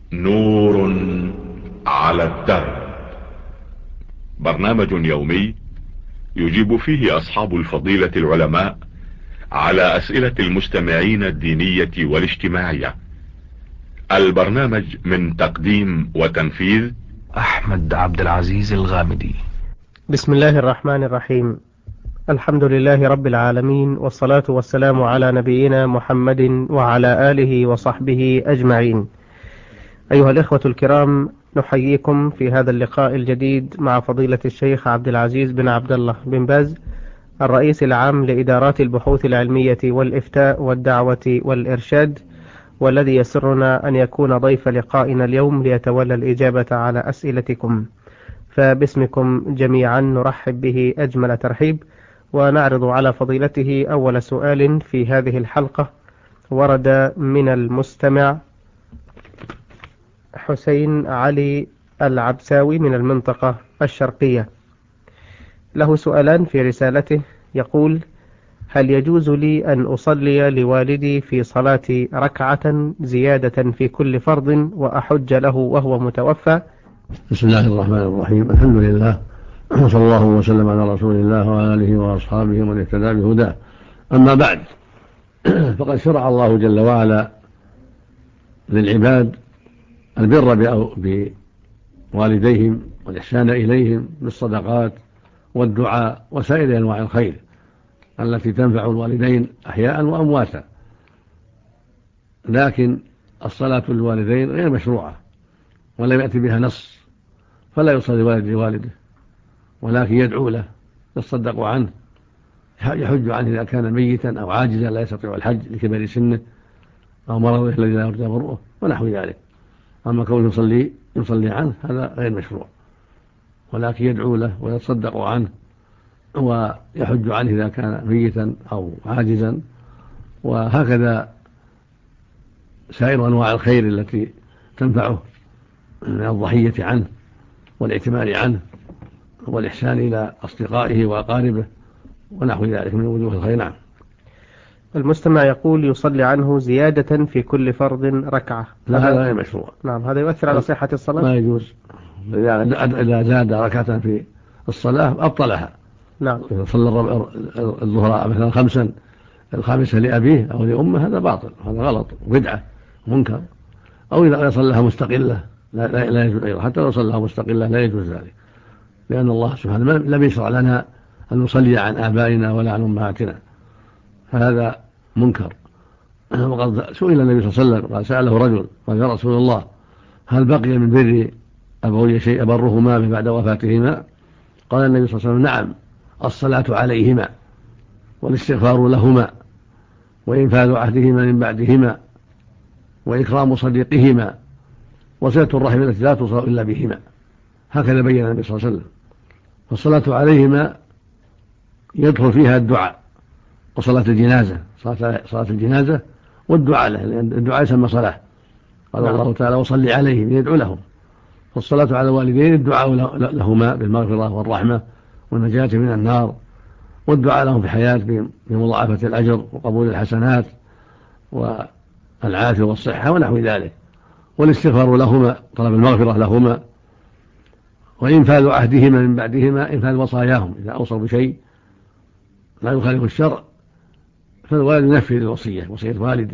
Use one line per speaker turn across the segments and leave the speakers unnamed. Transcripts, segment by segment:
نور على الدرب. برنامج يومي يجيب فيه أصحاب الفضيلة العلماء على أسئلة المستمعين الدينية والاجتماعية. البرنامج من تقديم وتنفيذ
أحمد عبد العزيز الغامدي.
بسم الله الرحمن الرحيم. الحمد لله رب العالمين، والصلاة والسلام على نبينا محمد وعلى آله وصحبه أجمعين. أيها الإخوة الكرام، نحييكم في هذا اللقاء الجديد مع فضيلة الشيخ عبد العزيز بن عبد الله بن باز، الرئيس العام لإدارات البحوث العلمية والإفتاء والدعوة والإرشاد، والذي يسرنا أن يكون ضيف لقائنا اليوم ليتولى الإجابة على أسئلتكم. فباسمكم جميعا نرحب به أجمل ترحيب، ونعرض على فضيلته أول سؤال في هذه الحلقة. ورد من المستمع حسين علي العبساوي من المنطقة الشرقية، له سؤالان في رسالته. يقول: هل يجوز لي أن أصلي لوالدي في صلاة ركعة زيادة في كل فرض وأحج له وهو متوفى؟
بسم الله الرحمن الرحيم. الحمد لله، صلى الله وسلم على رسول الله وعلى آله وأصحابه ومن اهتدى بهداه. أما بعد، فقد شرع الله جل وعلا للعباد البر بوالديهم والإحسان إليهم بالصدقات والدعاء وسائر أنواع الخير التي تنفع الوالدين أحياء وأمواتا. لكن الصلاة للوالدين غير مشروعة ولم يأتي بها نص، فلا يصلي والد لوالده، ولكن يدعو له، يصدق عنه، يحج عنه إذا كان ميتا أو عاجزا لا يستطيع الحج لكبر سنه أو مرضه الذي لا يرجى برؤه ونحو ذلك. أما كونه يصلي عنه هذا غير مشروع، ولكن يدعو له ويتصدق عنه ويحج عنه إذا كان ميتا أو عاجزا. وهكذا سائر أنواع الخير التي تنفعه من الضحية عنه والاعتماد عنه والإحسان إلى أصدقائه وأقاربه ونحو ذلك من وجوه الخير. نعم.
المستمع يقول: يصلي عنه زيادة في كل فرض ركعة.
لا، هذا غير مشروع.
نعم، هذا يؤثر على صحة الصلاة؟
لا يجوز. إذا زاد ركعة في الصلاة أبطلها.
نعم.
إذا صلى الظهر مثلا 5 الخامسة لأبيه أو لأمه هذا باطل، هذا غلط وبدعة ومنكر. أو إذا صلىها مستقلة لا يجوز أيضا، حتى لو صلىها مستقلة لا يجوز ذلك، لأن الله سبحانه لم يشرع لنا أن نصلي عن آبائنا ولا عن أمهاتنا، فهذا منكر. وقد سئل النبي صلى الله عليه وسلم، قال: سأله رجل قال: يا رسول الله، هل بقي من بر أبوي شيء أبرهما بعد وفاتهما؟ قال النبي صلى الله عليه وسلم: نعم، الصلاة عليهما والاستغفار لهما وإنفاذ عهدهما من بعدهما وإكرام صديقهما وصلة الرحم التي لا توصل إلا بهما. هكذا بين النبي صلى الله عليه وسلم. فالصلاة عليهما يدخل فيها الدعاء وصلاة الجنازة، صلاة الجنازة والدعاء له، لأن الدعاء يسمى صلاة. قال الله تعالى: وصلي عليهم، يدعو لهم. فالصلاة على الوالدين الدعاء لهما بالمغفرة والرحمة والنجاة من النار، والدعاء لهم في الحياة بمضاعفة الأجر وقبول الحسنات والعافية والصحة ونحو ذلك، والاستغفار لهما، طلب المغفرة لهما، وإنفاذ عهدهما من بعدهما، إنفاذ وصاياهم إذا أوصوا بشيء لا يخالف الشرع فالوالد ينفذ الوصية، وصية والده،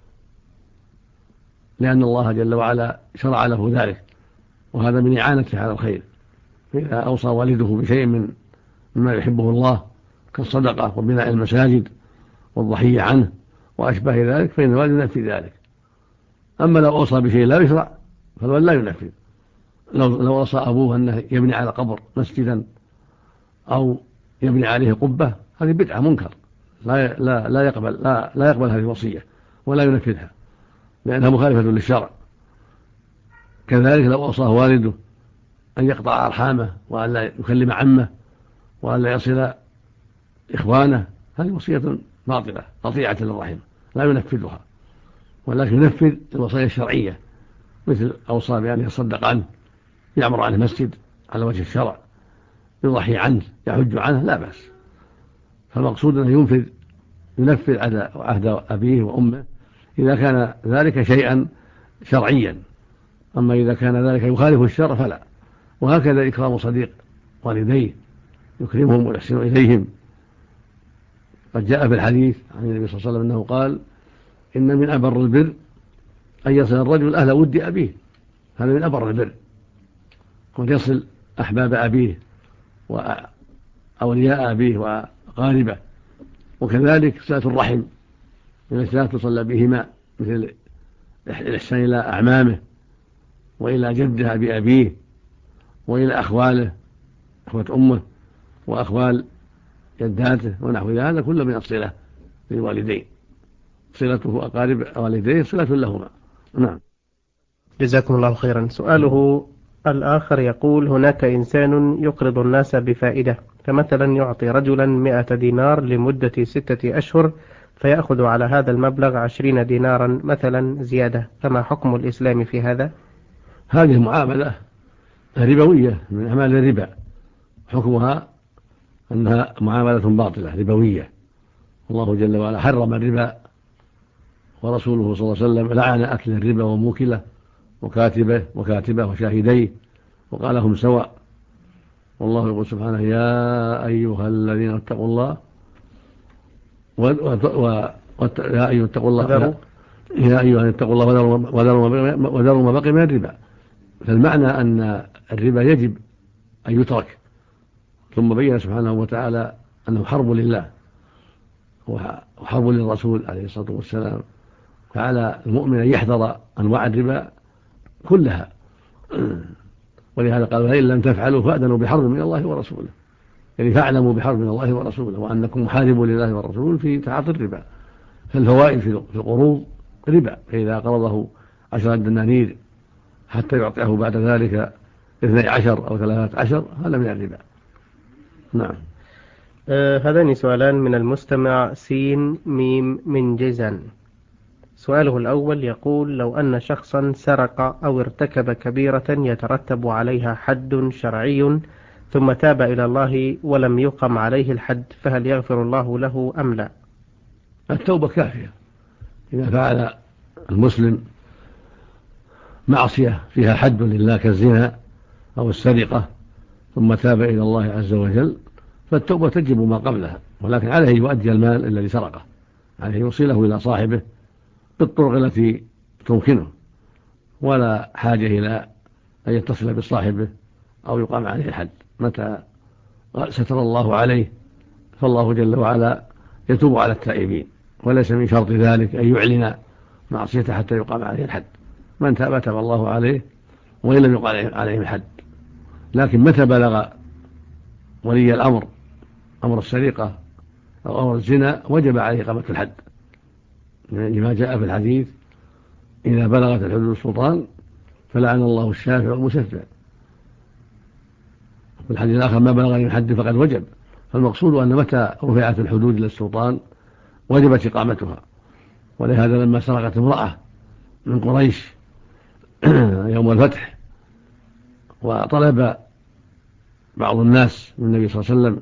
لأن الله جل وعلا شرع له ذلك، وهذا من إعانته على الخير. فإذا أوصى والده بشيء مما يحبه الله كالصدقة وبناء المساجد والضحية عنه وأشبه ذلك فإن الوالد ينفذ ذلك. أما لو أوصى بشيء لا يشرع فالوالد لا ينفذ. لو أوصى أبوه أنه يبني على قبر مسجدا أو يبني عليه قبة، هذه بدعة منكر، لا يقبل هذه الوصية ولا ينفذها لأنها مخالفة للشرع. كذلك لو أوصاه والده أن يقطع أرحامه وأن لا يكلم عمه وأن لا يصل إخوانه، هذه وصية باطلة قطيعة للرحم لا ينفذها، ولكن ينفذ الوصايا الشرعية، مثل أوصى بأن يصدق عنه، يعمر عنه مسجد على وجه الشرع، يضحي عنه، يحج عنه، لا بأس. فالمقصود أنه ينفذ عهد أبيه وأمه إذا كان ذلك شيئا شرعيا أما إذا كان ذلك يخالف الشرع فلا. وهكذا إكرام صديق والديه، يكرمهم ويحسن إليهم. قد جاء في الحديث عن النبي صلى الله عليه وسلم أنه قال: إن من أبر البر أن يصل الرجل أهل ود أبيه. هذا من أبر البر، قد يصل أحباب أبيه وأولياء أبيه وأقاربه. وكذلك صلة الرحم من الثلاث تصلى بهما، مثل الإحسان إلى أعمامه وإلى جده أبي أبيه وإلى أخواله، أخوة أمه وأخوال جداته ونحو هذا كله من الصلة للوالدين. صلته أقارب والديه صلة لهما. نعم.
جزاكم الله خيرا. سؤاله الآخر يقول: هناك إنسان يقرض الناس بفائدة، فمثلا يعطي رجلا 100 دينار لمدة 6 أشهر، فيأخذ على هذا المبلغ 20 دينارا مثلا زيادة، فما حكم الإسلام في هذا؟
هذه معاملة ربوية من أعمال الربا، حكمها أنها معاملة باطلة ربوية. الله جل وعلا حرم الربا، ورسوله صلى الله عليه وسلم لعن أكل الربا وموكله وكاتبه وشاهديه وقال هم سواء. والله يقول سبحانه: يا أيها الذين اتقوا الله يا أيها اتقوا الله وذروا ما بقي من الربا. فالمعنى أن الربا يجب أن يترك. ثم بين سبحانه وتعالى أنه حرب لله وحرب للرسول عليه الصلاة والسلام، فعلى المؤمن أن يحذر أنواع الربا كلها. ولهذا قال: فإن لم تفعلوا فأذنوا بحرب من الله ورسوله، يعني فاعلموا بحرب من الله ورسوله وأنكم محاربوا لله والرسول في تعاطي الربا. فالفوائد في القروض ربا، فإذا قرضه 10 دنانير حتى يعطيه بعد ذلك 12 أو 13 هذا من الربا. نعم.
هذان سؤالان من المستمع سين ميم من جيزان. سؤاله الأول يقول: لو أن شخصا سرق أو ارتكب كبيرة يترتب عليها حد شرعي ثم تاب إلى الله ولم يقم عليه الحد، فهل يغفر الله له أم لا؟
التوبة كافية. إذا فعل المسلم معصية فيها حد لله كالزنا أو السرقة ثم تاب إلى الله عز وجل فالتوبة تجب ما قبلها، ولكن عليه يؤدي المال الذي سرقه، عليه يوصله إلى صاحبه بالطرق التي تمكنه، ولا حاجة إلى أن يتصل بصاحبه أو يقام عليه الحد. متى ستر الله عليه فالله جل وعلا يتوب على التائبين، وليس من شرط ذلك أن يعلن معصيته حتى يقام عليه الحد. من تاب تاب الله عليه وإن لم يقام عليه الحد. لكن متى بلغ ولي الأمر أمر السرقة أو أمر الزنا وجب عليه إقامة الحد، لما جاء في الحديث: إذا بلغت الحدود السلطان فلعن الله الشافع والمشفع. في الحديث الآخر: ما بلغ من حد فقد وجب. فالمقصود أن متى رفعت الحدود إلى السلطان وجبت إقامتها. ولهذا لما سرقت امرأة من قريش يوم الفتح وطلب بعض الناس من النبي صلى الله عليه وسلم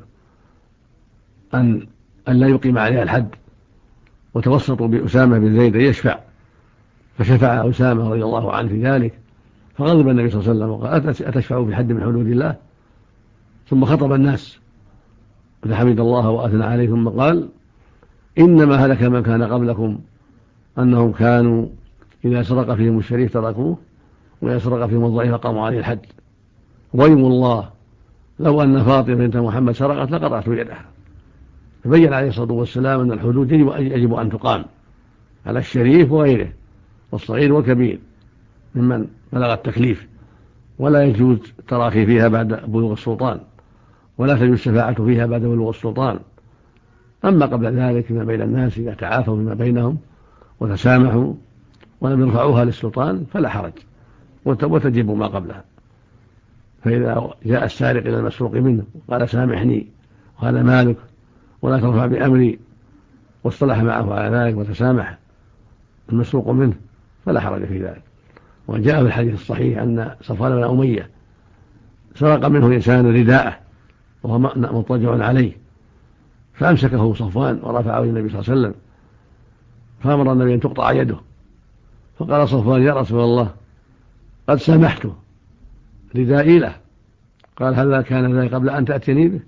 أن لا يقيم عليها الحد، وتوسطوا بأسامة بن زيد أن يشفع، فشفع أسامة رضي الله عنه في ذلك، فغضب النبي صلى الله عليه وسلم وقال: أتشفع في حد من حدود الله؟ ثم خطب الناس فحمد الله وأثنى عليه ثم قال: إنما هلك من كان قبلكم أنهم كانوا إذا سرق فيهم الشريف تركوه وإذا سرق فيهم الضعيف قاموا عليه الحد. ويم الله لو أن فاطمة بنت محمد سرقت لقطعت يدها. فبين عليه الصلاة والسلام أن الحدود يجب أن تقام على الشريف وغيره والصغير والكبير ممن بلغ التكليف، ولا يجوز التراخي فيها بعد بلوغ السلطان، ولا تجوز الشفاعة فيها بعد بلوغ السلطان. أما قبل ذلك فيما بين الناس إذا تعافوا فيما بينهم وتسامحوا ولم يرفعوها للسلطان فلا حرج، وتجب ما قبلها. فإذا جاء السارق إلى المسروق منه قال: سامحني وهذا مالك ولا ترفع بأمري، واصطلح معه على ذلك وتسامح المسروق منه فلا حرج في ذلك. وجاء في الحديث الصحيح أن صفوان بن أمية سرق منه إنسان رداءه وهو مضطجع عليه، فأمسكه صفوان ورفعه إلى النبي صلى الله عليه وسلم، فأمر النبي أن تقطع يده. فقال صفوان: يا رسول الله، قد سامحته ردائي له، قال هل كان ذلك قبل أن تأتيني به؟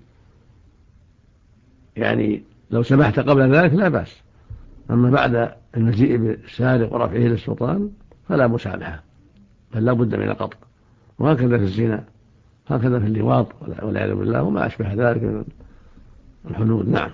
يعني لو سمحت قبل ذلك لا بأس، أما بعد المجيء بالسارق ورفعه للسلطان فلا مسامحة، بل لا بد من القطع. وهكذا في الزنا، هكذا في اللواط والعياذ بالله وما أشبه ذلك من الحدود. نعم.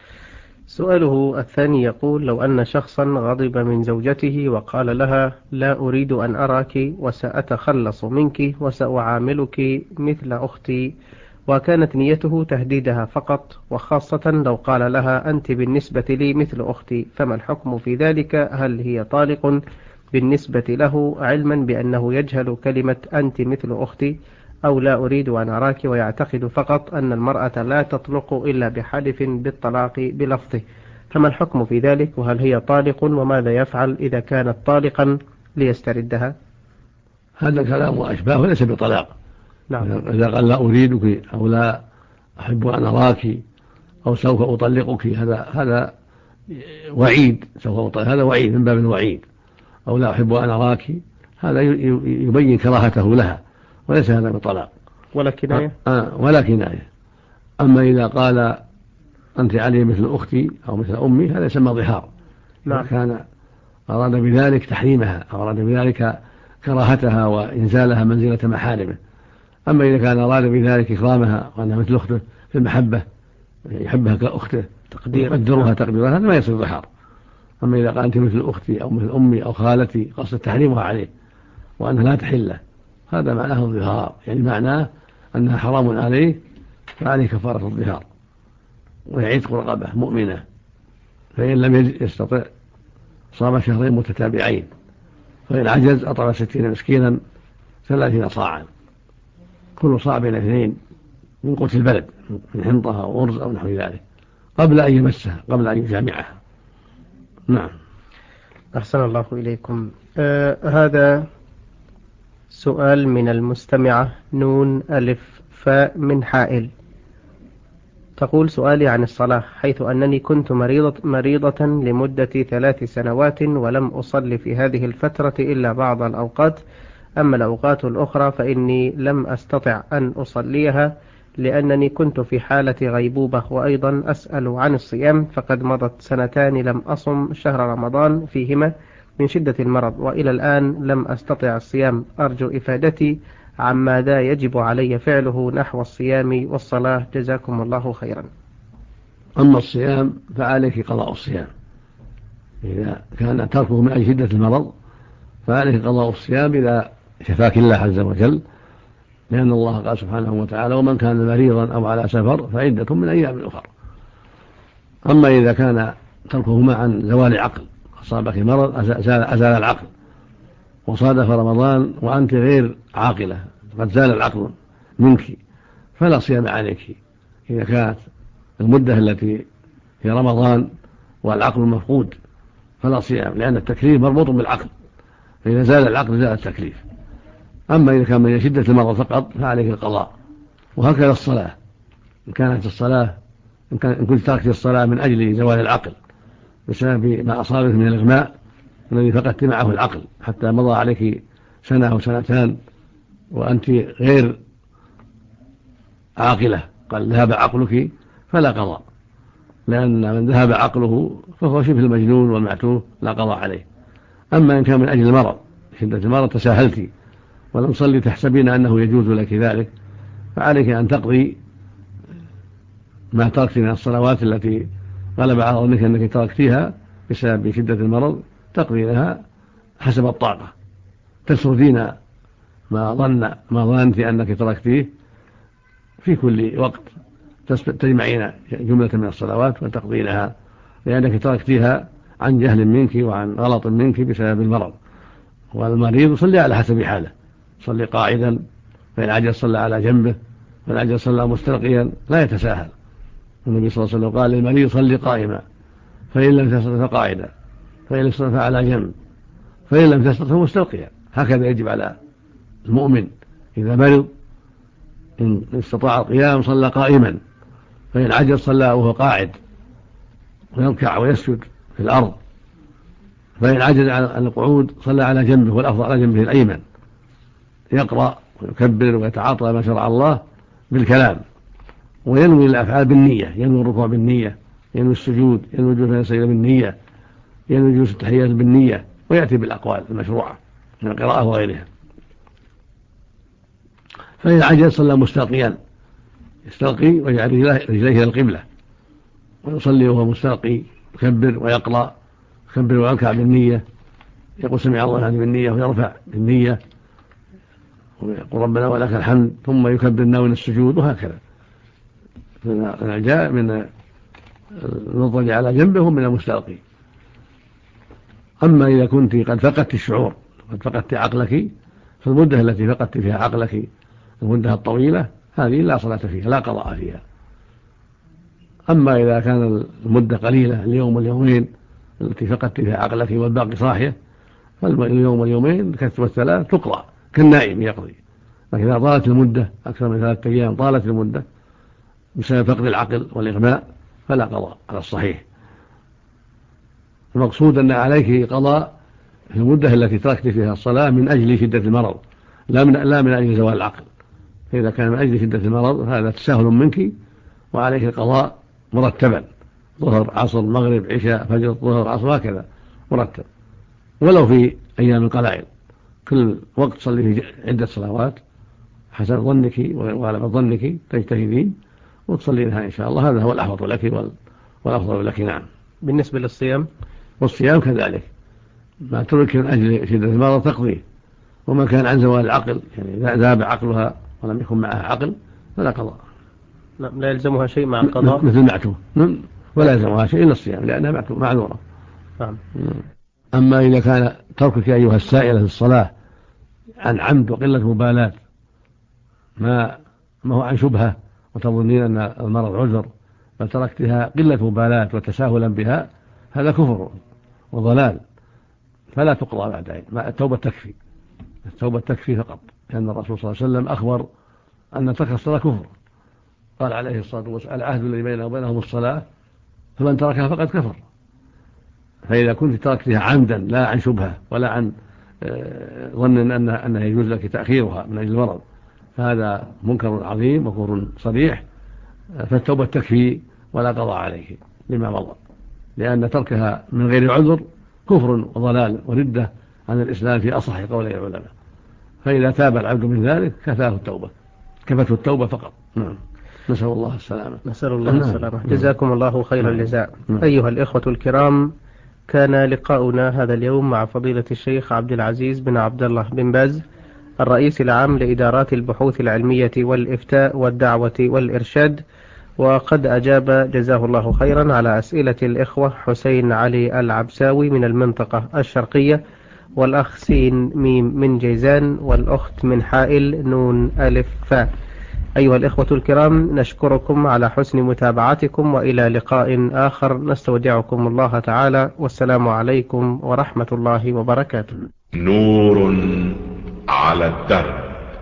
سؤاله الثاني يقول: لو أن شخصا غضب من زوجته وقال لها: لا أريد أن أراك وسأتخلص منك وسأعاملك مثل أختي، وكانت نيته تهديدها فقط، وخاصة لو قال لها: أنت بالنسبة لي مثل أختي، فما الحكم في ذلك؟ هل هي طالق بالنسبة له علما بأنه يجهل كلمة أنت مثل أختي، أو لا أريد أن أراك ويعتقد فقط أن المرأة لا تطلق إلا بحلف بالطلاق بلفظه، فما الحكم في ذلك؟ وهل هي طالق؟ وماذا يفعل إذا كانت طالقا ليستردها؟
هذا كلام وأشباه وليس بطلاق.
نعم.
إذا قال لا أريدك أو لا أحب أن أراك أو سوف أطلقك، هذا وعيد، سوف أطلق هذا وعيد من باب الوعيد. أو لا أحب أن أراك هذا يبين كراهته لها، وليس هذا بطلاق
ولا كناية.
ولا كناية. أما إذا قال أنت علي مثل أختي أو مثل أمي هذا يسمى ظهار.
نعم.
إذا كان أراد بذلك تحريمها أو أراد بذلك كراهتها وإنزالها منزلة محارمه. أما إذا كان أراد بذلك إكرامها وأنها مثل أخته في المحبة، يحبها كأخته يقدرها تقديرها، هذا ما يصير ظهار. أما إذا قال أنت مثل أختي أو مثل أمي أو خالتي قصد تحريمها عليه وأنها لا تحله، هذا معناه الظهار، يعني معناه أنها حرام عليه، فعليه كفارة الظهار ويعتق رقبة مؤمنة، فإن لم يستطع صام شهرين متتابعين، فإن عجز أطعم 60 مسكينا 30 صاعا، كل صاع بين 2 من قوت البلد، من حنطة أو أرز أو نحو ذلك، قبل أن يمسها، قبل أن يجامعها. نعم.
أحسن الله إليكم. هذا سؤال من المستمعة نون ألف فاء من حائل، تقول: سؤالي عن الصلاة، حيث أنني كنت مريضة لمدة 3 سنوات ولم أصلي في هذه الفترة إلا بعض الأوقات، أما الأوقات الأخرى فإني لم أستطع أن أصليها لأنني كنت في حالة غيبوبة. وأيضا أسأل عن الصيام، فقد مضت 2 لم أصم شهر رمضان فيهما من شدة المرض، وإلى الآن لم أستطع الصيام. أرجو إفادتي عن ماذا يجب علي فعله نحو الصيام والصلاة، جزاكم الله خيرا.
أما الصيام فعليك قضاء الصيام، إذا كان تركه من أجل شدة المرض فعليك قضاء الصيام إذا شفاك الله عز وجل، لأن الله قال سبحانه وتعالى: ومن كان مريضا أو على سفر فعدة من أيام أخرى. أما إذا كان تركهما عن زوال عقل، أصابك مرض أزال العقل وصادف رمضان وأنت غير عاقلة، قد زال العقل منك، فلا صيام عليك إذا كانت المدة التي في رمضان والعقل مفقود، فلا صيام، لأن التكليف مربوط بالعقل، فإذا زال العقل زال التكليف. أما إذا كان من شدة المرض فقط فعليك القضاء. وهكذا الصلاة، إن كانت الصلاة إن كنت تركت الصلاة من أجل زوال العقل بسبب ما أصابك من الإغماء الذي فقدت معه العقل حتى مضى عليك 1 أو 2 وأنت غير عاقلة، قال ذهب عقلك، فلا قضاء، لأن من ذهب عقله فهو شبه المجنون والمعتوه، لا قضاء عليه. أما إن كان من أجل المرض، شدة المرض، تساهلت ولم تصلي تحسبين أنه يجوز لك ذلك، فعليك أن تقضي ما تركت من الصلوات التي غلب على ظنك أنك تركتها بسبب شدة المرض، تقضي لها حسب الطاقة، تسردين ما ظننت أنك تركتيه في كل وقت، تجمعين جملة من الصلوات وتقضينها، لأنك تركتها عن جهل منك وعن غلط منك بسبب المرض. والمريض صلي على حسب حاله، صلي قاعدا، فإن عجز صلى على جنبه، فإن عجز صلى مستلقيا، لا يتساهل. النبي صلى الله عليه وسلم قال للمريض: صلي قائما، فإن لم تستطع فقاعدا، فإن لم تستطع على جنب، فإن لم تستطع مستلقيا. هكذا يجب على المؤمن إذا مرض، إن استطاع القيام صلى قائما، فإن عجز صلى وهو قاعد ويركع ويسجد في الأرض، فإن عجز عن القعود صلى على جنبه، والأفضل على جنبه الأيمن. يقرأ ويكبر ويتعاطى ما شرع الله بالكلام، وينوي الأفعال بالنية، ينوي الركوع بالنية، ينوي السجود، ينوي الجلوس بين السجدتين بالنية، ينوي جلوس التحيات بالنية، ويأتي بالأقوال المشروعة من القراءة وغيرها. فإذا عجز صلى مستلقيا، يستلقي ويجعل رجليه إلى القبلة ويصلي وهو مستلقي، يكبر ويقرأ، يكبر ويركع بالنية، يقول سمع الله لمن حمده بالنية ويرفع بالنية ويقول ربنا ولك الحمد، ثم يكبر ناوي السجود، وهكذا. جاء من المضطجع على جنبه من المستلقي. أما إذا كنت قد فقدت الشعور، قد فقدت عقلك، في المدة التي فقدت فيها عقلك، المدة الطويلة، هذه لا صلاة فيها، لا قضاء فيها. أما إذا كان المدة قليلة، اليوم واليومين التي فقدت فيها عقلك والباقي صاحية، فاليوم واليومين والثلاث تقضى كالنائم يقضي. لكن إذا طالت المدة أكثر من 3 أيام، طالت المدة بسبب فقد العقل والإغماء، فلا قضاء على الصحيح. المقصود أن عليك قضاء في المدة التي تركت فيها الصلاة من أجل شدة المرض، لا من أجل زوال العقل. فإذا كان من أجل شدة المرض هذا تساهل منك، وعليك القضاء مرتبا، ظهر عصر مغرب عشاء فجر ظهر عصر، هكذا مرتب، ولو في أيام القلائل. كل وقت صلي في عدة صلوات حسب ظنك وغلب ظنك، تجتهدين وتصلينها إن شاء الله، هذا هو الأحوط لك والأفضل لك. نعم.
بالنسبة للصيام؟
والصيام كذلك، ما ترك من أجل شدة المرض تقضيه، وما كان عن زوال العقل، يعني ذهب عقلها ولم يكن معها عقل، فلا قضاء.
لا يلزمها شيء مع القضاء،
مثل معتوه، ولا يلزمها شيء إلا الصيام لأنها معذورة.
نعم.
أما إذا كان تركك أيها السائلة في الصلاة عن عمد وقلة مبالاة، ما هو عن شبهة وتظنين أن المرض عذر، فتركتها قلة مبالاة وتساهلا بها، هذا كفر وضلال، فلا تقضى بعد. التوبة تكفي، التوبة تكفي فقط، لأن الرسول صلى الله عليه وسلم أخبر أن ترك الصلاة كفر. قال عليه الصلاة والسلام: العهد الذي بيننا وبينهم الصلاة، فمن تركها فقد كفر. فإذا كنت تركتها عمدا لا عن شبهة ولا عن ظن أنها يجوز لك تأخيرها من أجل المرض، فهذا منكر عظيم وكفر صريح، فالتوبة تكفي ولا قضاء عليه لما مضى، لأن تركها من غير عذر كفر وضلال وردة عن الإسلام في أصح قولي العلماء. فإذا تاب العبد من ذلك كفته التوبة فقط. نعم. نسأل الله السلامة.
نسأل الله السلامة. جزاكم الله خير الجزاء. أيها الإخوة الكرام، كان لقاؤنا هذا اليوم مع فضيلة الشيخ عبد العزيز بن عبد الله بن باز، الرئيس العام لإدارات البحوث العلمية والإفتاء والدعوة والإرشاد، وقد أجاب جزاه الله خيرا على أسئلة الإخوة حسين علي العبساوي من المنطقة الشرقية، والأخ سين ميم من جيزان، والأخت من حائل نون ألف فاء. أيها الإخوة الكرام، نشكركم على حسن متابعتكم، وإلى لقاء آخر نستودعكم الله تعالى، والسلام عليكم ورحمة الله وبركاته.
نور على الدرب،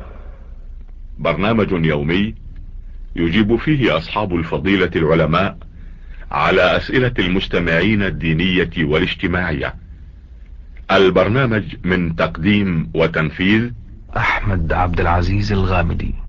برنامج يومي يجيب فيه أصحاب الفضيلة العلماء على أسئلة المستمعين الدينية والاجتماعية. البرنامج من تقديم وتنفيذ
أحمد عبد العزيز الغامدي.